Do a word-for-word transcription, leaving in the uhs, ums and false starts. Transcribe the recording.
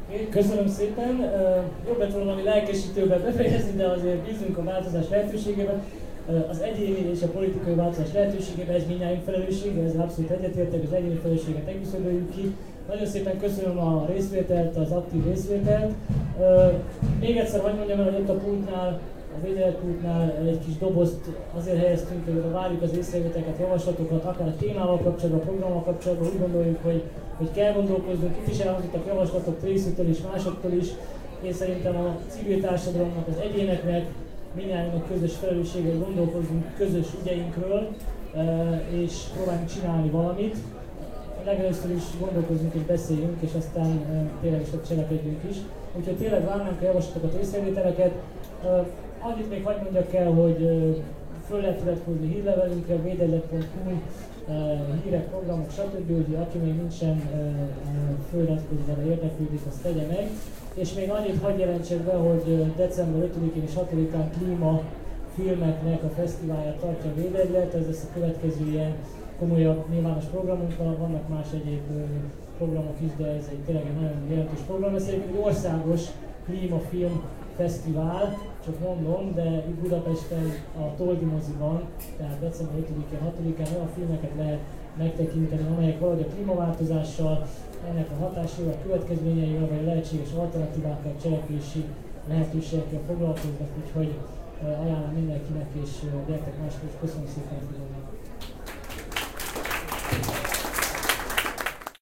Köszönöm szépen. Jobb lett volna valami lelkesítőben befejezni, de azért bízunk a változás lehetőségében. Az egyéni és a politikai változás lehetőségében, ez mindjárt felelőssége, ezzel abszolút egyetértek, az egyéni felelősséget megküszöböljük ki. Nagyon szépen köszönöm a részvételt, az aktív részvételt. Még egyszer hadd mondjam el, hogy ott a pultnál, a védeletpultnál egy kis dobozt azért helyeztünk, hogy várjuk az észrevételeket, javaslatokat, akár a témával kapcsolatban, a programmal kapcsolatban. Úgy gondoljuk, hogy, hogy kell gondolkoznunk. Itt is elhangzottak javaslatok részüktől is, másoktól is. Én szerintem a civil társadalomnak, az egyéneknek, mindjárt közös felelősséggel gondolkozzunk közös ügyeinkről, és próbáljunk csinálni valamit. Legelőször is gondolkozzunk és beszéljünk, és aztán tényleg is cselekedjünk is. Úgyhogy tényleg várnánk a javaslatokat, észrevételeket. Annyit még hagyd mondjak el, hogy föl lehet iratkozni hírlevelünkre, védelet pont hu, hírek, programok, stb. Úgyhogy aki még nincsen föliratkozva, de érdeklődik, azt tegye meg. És még annyit hadd jelentsek be, hogy december ötödikén és hatodikán klímafilmeknek a fesztiválját tartja a Védegylet. Ez lesz a következő ilyen komolyabb nyilvános programunk, vannak más egyéb programok is, de ez egy tényleg egy nagyon jelentős program. Ez egy országos klímafilm fesztivál, csak mondom, de itt Budapesten a Toldi moziban, tehát december ötödikén, hatodikán olyan filmeket lehet megtekinteni, amelyek valahogy a klímaváltozással, ennek a hatásaival, következményeivel, vagy a lehetséges alternatívákkal, cselekvési lehetőségekkel foglalkoznak, úgyhogy ajánlom mindenkinek, és gyertek máskor, és köszönöm szépen a figyelmet.